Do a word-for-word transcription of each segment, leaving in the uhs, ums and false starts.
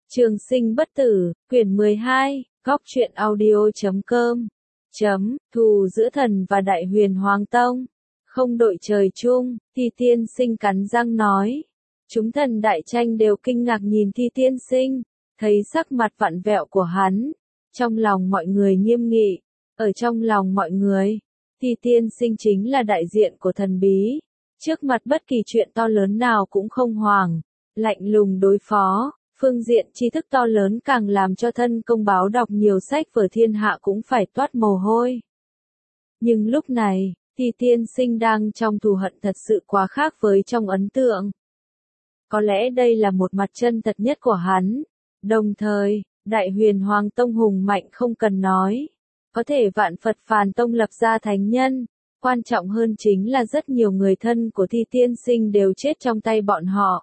Trường sinh bất tử, quyển mười hai, góc truyện audio chấm com, chấm, thù giữa thần và Đại Huyền Hoàng Tông, không đội trời chung, Thi Tiên Sinh cắn răng nói. Chúng thần đại tranh đều kinh ngạc nhìn Thi Tiên Sinh, thấy sắc mặt vặn vẹo của hắn, trong lòng mọi người nghiêm nghị, ở trong lòng mọi người, Thi Tiên Sinh chính là đại diện của thần bí, trước mặt bất kỳ chuyện to lớn nào cũng không hoảng, lạnh lùng đối phó. Phương diện tri thức to lớn càng làm cho thân công báo đọc nhiều sách vở thiên hạ cũng phải toát mồ hôi. Nhưng lúc này, Thi Tiên Sinh đang trong thù hận thật sự quá khác với trong ấn tượng. Có lẽ đây là một mặt chân thật nhất của hắn. Đồng thời, Đại Huyền Hoàng Tông hùng mạnh không cần nói. Có thể vạn Phật Phàn Tông lập ra thánh nhân. Quan trọng hơn chính là rất nhiều người thân của Thi Tiên Sinh đều chết trong tay bọn họ.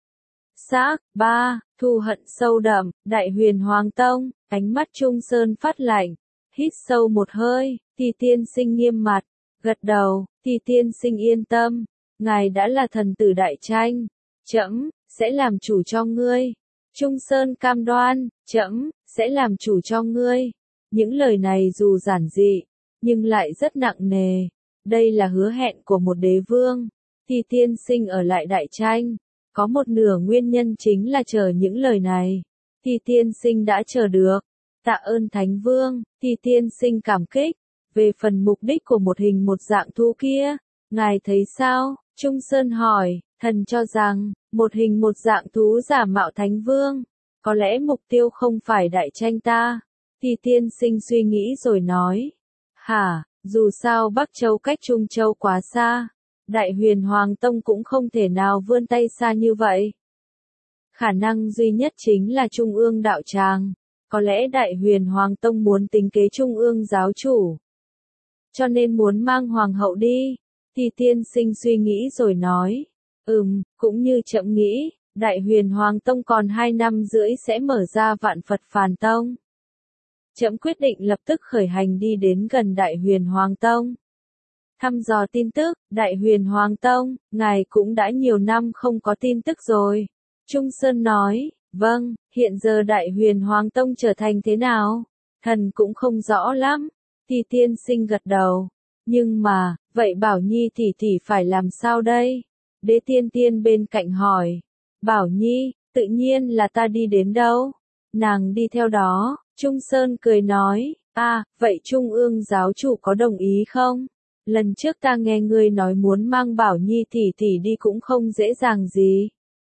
Xác, ba, thù hận sâu đậm, Đại Huyền Hoàng Tông, ánh mắt Trung Sơn phát lạnh, hít sâu một hơi, Thi Tiên Sinh nghiêm mặt, gật đầu, Thi Tiên Sinh yên tâm, ngài đã là thần tử đại tranh, trẫm sẽ làm chủ cho ngươi. Trung Sơn cam đoan, trẫm sẽ làm chủ cho ngươi. Những lời này dù giản dị, nhưng lại rất nặng nề. Đây là hứa hẹn của một đế vương. Thi Tiên Sinh ở lại đại tranh. Có một nửa nguyên nhân chính là chờ những lời này. Thi Tiên Sinh đã chờ được. Tạ ơn Thánh Vương, Thi Tiên Sinh cảm kích. Về phần mục đích của một hình một dạng thú kia, ngài thấy sao? Trung Sơn hỏi, thần cho rằng, một hình một dạng thú giả mạo Thánh Vương. Có lẽ mục tiêu không phải đại tranh ta. Thi Tiên Sinh suy nghĩ rồi nói. Hả, dù sao Bắc Châu cách Trung Châu quá xa. Đại Huyền Hoàng Tông cũng không thể nào vươn tay xa như vậy. Khả năng duy nhất chính là Trung ương đạo tràng. Có lẽ Đại Huyền Hoàng Tông muốn tính kế Trung ương giáo chủ. Cho nên muốn mang Hoàng hậu đi. Thi Tiên Sinh suy nghĩ rồi nói. Ừm, cũng như trẫm nghĩ, Đại Huyền Hoàng Tông còn hai năm rưỡi sẽ mở ra Vạn Phật Phàn Tông. Trẫm quyết định lập tức khởi hành đi đến gần Đại Huyền Hoàng Tông. Thăm dò tin tức, Đại Huyền Hoàng Tông, ngài cũng đã nhiều năm không có tin tức rồi. Trung Sơn nói, vâng, hiện giờ Đại Huyền Hoàng Tông trở thành thế nào? Thần cũng không rõ lắm. Thi Tiên Sinh gật đầu. Nhưng mà, vậy Bảo Nhi tỷ tỷ phải làm sao đây? Đế Tiên Tiên bên cạnh hỏi. Bảo Nhi, tự nhiên là ta đi đến đâu? Nàng đi theo đó. Trung Sơn cười nói, à, vậy Trung ương giáo chủ có đồng ý không? Lần trước ta nghe ngươi nói muốn mang Bảo Nhi tỷ tỷ đi cũng không dễ dàng gì.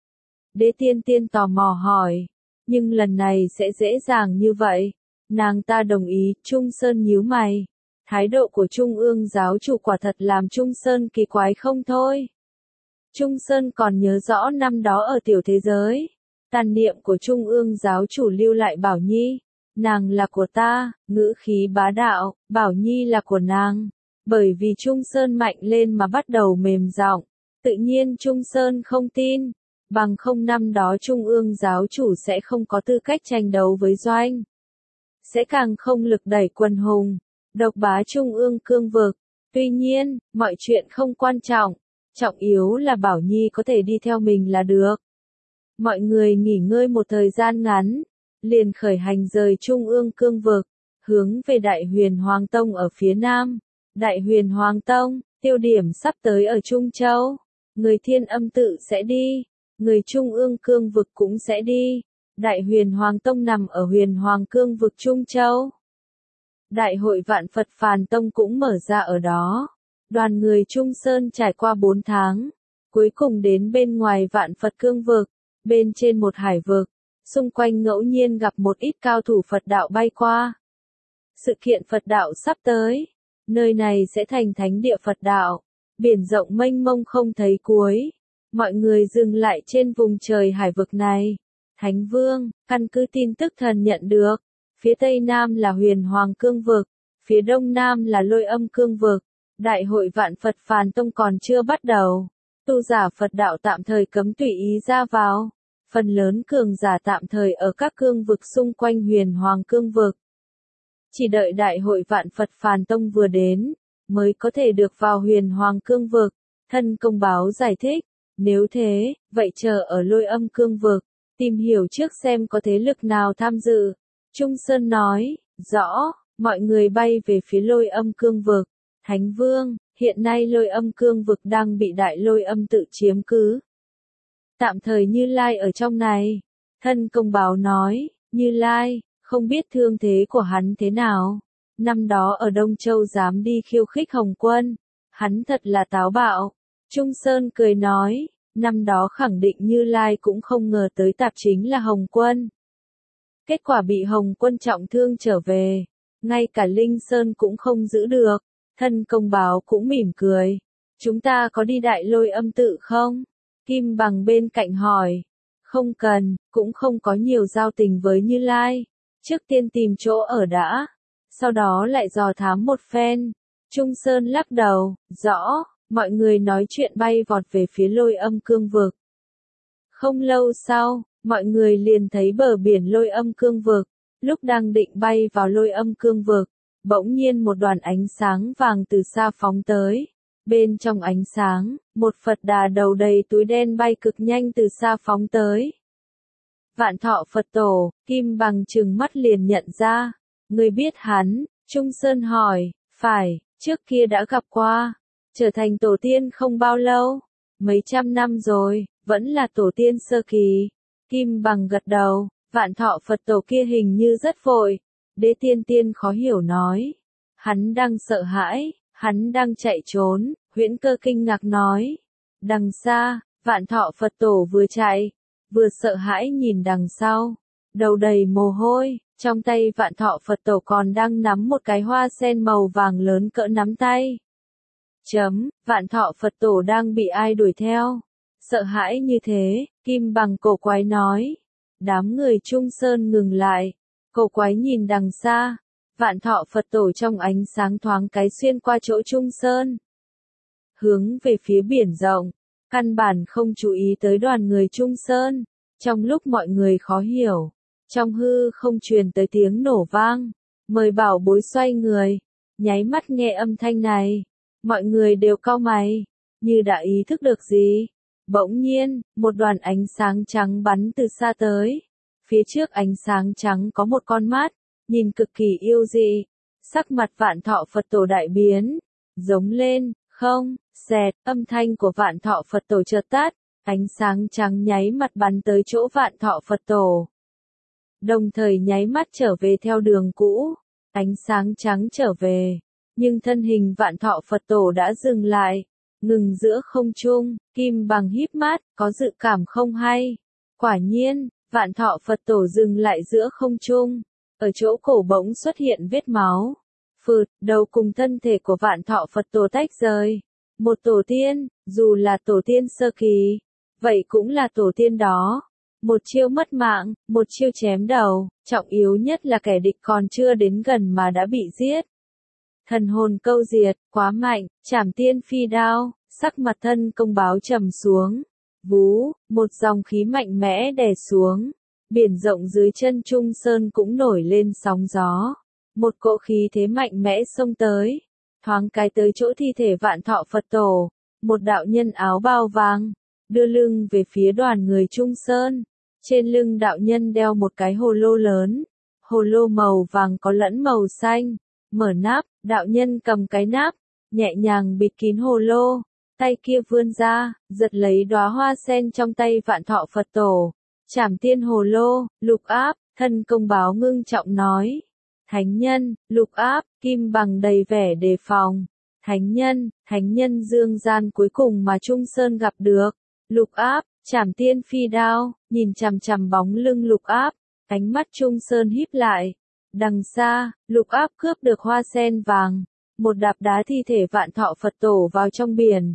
Đế Tiên Tiên tò mò hỏi, nhưng lần này sẽ dễ dàng như vậy. Nàng ta đồng ý, Trung Sơn nhíu mày. Thái độ của Trung ương giáo chủ quả thật làm Trung Sơn kỳ quái không thôi. Trung Sơn còn nhớ rõ năm đó ở tiểu thế giới. Tàn niệm của Trung ương giáo chủ lưu lại Bảo Nhi. Nàng là của ta, ngữ khí bá đạo, Bảo Nhi là của nàng. Bởi vì Trung Sơn mạnh lên mà bắt đầu mềm giọng, tự nhiên Trung Sơn không tin, bằng không năm đó Trung ương giáo chủ sẽ không có tư cách tranh đấu với Doanh. Sẽ càng không lực đẩy quần hùng, độc bá Trung ương cương vực. Tuy nhiên, mọi chuyện không quan trọng, trọng yếu là Bảo Nhi có thể đi theo mình là được. Mọi người nghỉ ngơi một thời gian ngắn, liền khởi hành rời Trung ương cương vực, hướng về Đại Huyền Hoàng Tông ở phía nam. Đại Huyền Hoàng Tông, tiêu điểm sắp tới ở Trung Châu. Người Thiên Âm Tự sẽ đi, người Trung ương cương vực cũng sẽ đi. Đại Huyền Hoàng Tông nằm ở Huyền Hoàng cương vực Trung Châu. Đại hội Vạn Phật Phàn Tông cũng mở ra ở đó. Đoàn người Trung Sơn trải qua bốn tháng, cuối cùng đến bên ngoài Vạn Phật cương vực, bên trên một hải vực, xung quanh ngẫu nhiên gặp một ít cao thủ Phật đạo bay qua. Sự kiện Phật đạo sắp tới. Nơi này sẽ thành thánh địa Phật đạo, biển rộng mênh mông không thấy cuối. Mọi người dừng lại trên vùng trời hải vực này. Thánh Vương, căn cứ tin tức thần nhận được, phía tây nam là Huyền Hoàng cương vực, phía đông nam là Lôi Âm cương vực. Đại hội Vạn Phật Phàn Tông còn chưa bắt đầu. Tu giả Phật đạo tạm thời cấm tùy ý ra vào. Phần lớn cường giả tạm thời ở các cương vực xung quanh Huyền Hoàng cương vực. Chỉ đợi Đại hội Vạn Phật Phàn Tông vừa đến, mới có thể được vào Huyền Hoàng cương vực. Thân công báo giải thích, nếu thế, vậy chờ ở Lôi Âm cương vực, tìm hiểu trước xem có thế lực nào tham dự. Trung Sơn nói, rõ, mọi người bay về phía Lôi Âm Cương vực. Thánh Vương, hiện nay Lôi Âm Cương vực đang bị Đại Lôi Âm tự chiếm cứ. Tạm thời Như Lai ở trong này. Thân công báo nói, Như Lai, không biết thương thế của hắn thế nào. Năm đó ở Đông Châu dám đi khiêu khích Hồng Quân. Hắn thật là táo bạo. Trung Sơn cười nói, năm đó khẳng định Như Lai cũng không ngờ tới tạp chính là Hồng Quân. Kết quả bị Hồng Quân trọng thương trở về. Ngay cả Linh Sơn cũng không giữ được. Thân công báo cũng mỉm cười. Chúng ta có đi Đại Lôi Âm tự không? Kim Bằng bên cạnh hỏi. Không cần, cũng không có nhiều giao tình với Như Lai. Trước tiên tìm chỗ ở đã. Sau đó lại dò thám một phen. Trung Sơn lắc đầu, rõ, mọi người nói chuyện bay vọt về phía Lôi Âm Cương vực. Không lâu sau, mọi người liền thấy bờ biển Lôi Âm Cương vực. Lúc đang định bay vào Lôi Âm Cương vực, bỗng nhiên một đoàn ánh sáng vàng từ xa phóng tới. Bên trong ánh sáng, một Phật Đà đầu đầy túi đen bay cực nhanh từ xa phóng tới. Vạn Thọ Phật Tổ, Kim Bằng trừng mắt liền nhận ra. Người biết hắn? Trung Sơn hỏi, phải, trước kia đã gặp qua. Trở thành tổ tiên không bao lâu. Mấy trăm năm rồi, vẫn là tổ tiên sơ kỳ. Kim Bằng gật đầu, Vạn Thọ Phật Tổ kia hình như rất vội. Đế Tiên Tiên khó hiểu nói. Hắn đang sợ hãi, hắn đang chạy trốn, Huyễn Cơ kinh ngạc nói. Đằng xa, Vạn Thọ Phật Tổ vừa chạy, vừa sợ hãi nhìn đằng sau. Đầu đầy mồ hôi, trong tay Vạn Thọ Phật Tổ còn đang nắm một cái hoa sen màu vàng lớn cỡ nắm tay. Chấm, Vạn Thọ Phật Tổ đang bị ai đuổi theo? Sợ hãi như thế, Kim Bằng cổ quái nói. Đám người Trung Sơn ngừng lại. Cổ quái nhìn đằng xa. Vạn Thọ Phật Tổ trong ánh sáng thoáng cái xuyên qua chỗ Trung Sơn. Hướng về phía biển rộng. Căn bản không chú ý tới đoàn người Trung Sơn. Trong lúc mọi người khó hiểu. Trong hư không truyền tới tiếng nổ vang. Mời bảo bối xoay người. Nháy mắt nghe âm thanh này. Mọi người đều cau mày. Như đã ý thức được gì. Bỗng nhiên, một đoàn ánh sáng trắng bắn từ xa tới. Phía trước ánh sáng trắng có một con mắt, nhìn cực kỳ yêu dị. Sắc mặt Vạn Thọ Phật Tổ đại biến. Giống lên, không, xẹt, âm thanh của Vạn Thọ Phật Tổ chợt tắt. Ánh sáng trắng nháy mắt bắn tới chỗ Vạn Thọ Phật Tổ. Đồng thời nháy mắt trở về theo đường cũ. Ánh sáng trắng trở về. Nhưng thân hình Vạn Thọ Phật Tổ đã dừng lại. Ngừng giữa không trung, Kim Bằng híp mắt, có dự cảm không hay. Quả nhiên, Vạn Thọ Phật Tổ dừng lại giữa không trung. Ở chỗ cổ bỗng xuất hiện vết máu. Phượt, đầu cùng thân thể của Vạn Thọ Phật Tổ tách rời. Một tổ tiên, dù là tổ tiên sơ kỳ, vậy cũng là tổ tiên đó. Một chiêu mất mạng, một chiêu chém đầu, trọng yếu nhất là kẻ địch còn chưa đến gần mà đã bị giết. Thần hồn câu diệt, quá mạnh, Trảm Tiên Phi Đao, sắc mặt thân công báo trầm xuống. Vú, một dòng khí mạnh mẽ đè xuống. Biển rộng dưới chân Trung Sơn cũng nổi lên sóng gió. Một cỗ khí thế mạnh mẽ xông tới. Thoáng cái tới chỗ thi thể Vạn Thọ Phật Tổ. Một đạo nhân áo bào vàng. Đưa lưng về phía đoàn người Trung Sơn. Trên lưng đạo nhân đeo một cái hồ lô lớn. Hồ lô màu vàng có lẫn màu xanh. Mở nắp, đạo nhân cầm cái nắp. Nhẹ nhàng bịt kín hồ lô. Tay kia vươn ra, giật lấy đóa hoa sen trong tay Vạn Thọ Phật Tổ. Trảm Tiên Hồ Lô, Lục Áp, thân công báo ngưng trọng nói. Thánh nhân, Lục Áp, Kim Bằng đầy vẻ đề phòng. Thánh nhân, thánh nhân dương gian cuối cùng mà Trung Sơn gặp được. Lục Áp, Trảm Tiên Phi Đao, nhìn chằm chằm bóng lưng Lục Áp, ánh mắt Trung Sơn híp lại. Đằng xa, Lục Áp cướp được hoa sen vàng. Một đạp đá thi thể Vạn Thọ Phật Tổ vào trong biển.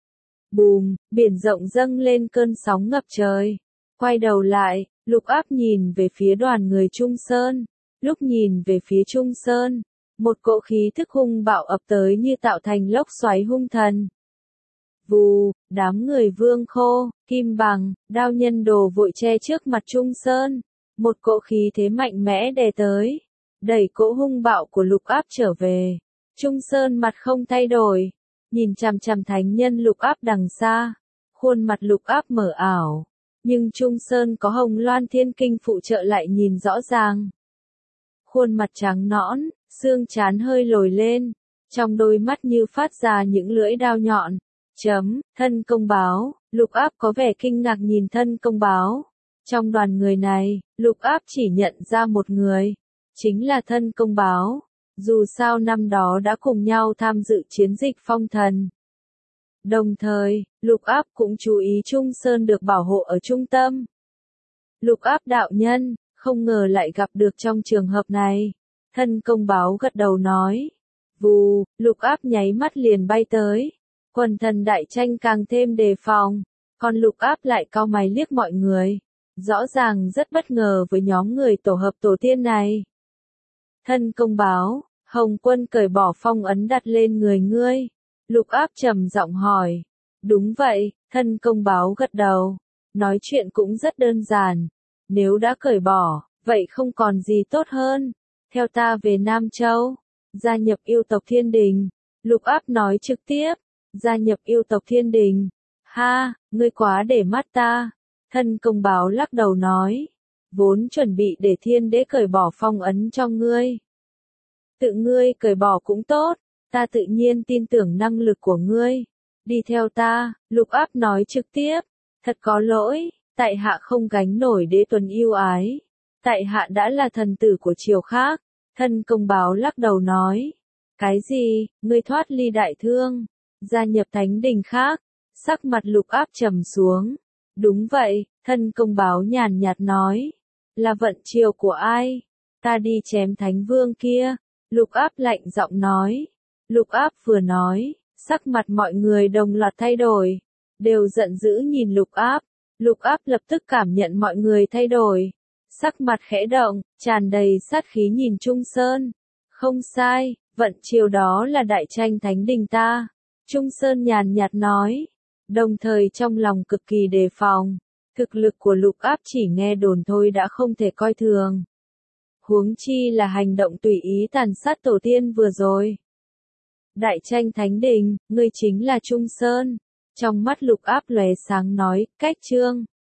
Bùm, biển rộng dâng lên cơn sóng ngập trời. Quay đầu lại, Lục Áp nhìn về phía đoàn người Trung Sơn. Lúc nhìn về phía Trung Sơn, một cỗ khí thức hung bạo ập tới như tạo thành lốc xoáy hung thần. Vù, đám người Vương Khô, Kim Bằng, Đao Nhân Đồ vội che trước mặt Trung Sơn. Một cỗ khí thế mạnh mẽ đè tới, đẩy cỗ hung bạo của Lục Áp trở về. Trung Sơn mặt không thay đổi, nhìn chằm chằm thánh nhân Lục Áp đằng xa. Khuôn mặt Lục Áp mở ảo, nhưng Trung Sơn có Hồng Loan Thiên Kinh phụ trợ lại nhìn rõ ràng. Khuôn mặt trắng nõn, xương trán hơi lồi lên, trong đôi mắt như phát ra những lưỡi đao nhọn. Chấm, thân công báo, Lục Áp có vẻ kinh ngạc nhìn thân công báo. Trong đoàn người này, Lục Áp chỉ nhận ra một người, chính là thân công báo. Dù sao năm đó đã cùng nhau tham dự chiến dịch phong thần. Đồng thời, Lục Áp cũng chú ý Trung Sơn được bảo hộ ở trung tâm. Lục Áp đạo nhân, không ngờ lại gặp được trong trường hợp này. Thân công báo gật đầu nói. Vù, Lục Áp nháy mắt liền bay tới. Quần thần đại tranh càng thêm đề phòng. Còn Lục Áp lại cau mày liếc mọi người. Rõ ràng rất bất ngờ với nhóm người tổ hợp tổ tiên này. Thân công báo, Hồng Quân cởi bỏ phong ấn đặt lên người ngươi. Lục Áp trầm giọng hỏi. Đúng vậy, thân công báo gật đầu. Nói chuyện cũng rất đơn giản. Nếu đã cởi bỏ, vậy không còn gì tốt hơn. Theo ta về Nam Châu, gia nhập yêu tộc Thiên Đình. Lục Áp nói trực tiếp, gia nhập yêu tộc Thiên Đình. Ha, ngươi quá để mắt ta. Thân công báo lắc đầu nói. Vốn chuẩn bị để Thiên Đế cởi bỏ phong ấn cho ngươi. Tự ngươi cởi bỏ cũng tốt, ta tự nhiên tin tưởng năng lực của ngươi. Đi theo ta, Lục Áp nói trực tiếp. Thật có lỗi, tại hạ không gánh nổi đế tuần yêu ái. Tại hạ đã là thần tử của triều khác. Thân công báo lắc đầu nói. Cái gì, ngươi thoát ly đại thương, gia nhập thánh đình khác. Sắc mặt Lục Áp trầm xuống. Đúng vậy, thân công báo nhàn nhạt nói. Là vận triều của ai? Ta đi chém thánh vương kia. Lục Áp lạnh giọng nói. Lục Áp vừa nói, sắc mặt mọi người đồng loạt thay đổi. Đều giận dữ nhìn Lục Áp. Lục Áp lập tức cảm nhận mọi người thay đổi. Sắc mặt khẽ động, tràn đầy sát khí nhìn Trung Sơn. Không sai, vận triều đó là đại tranh thánh đình ta. Trung Sơn nhàn nhạt nói. Đồng thời trong lòng cực kỳ đề phòng. Thực lực của Lục Áp chỉ nghe đồn thôi đã không thể coi thường. Huống chi là hành động tùy ý tàn sát tổ tiên vừa rồi. Đại tranh thánh đình, ngươi chính là Trung Sơn. Trong mắt Lục Áp lóe sáng nói, cách chương.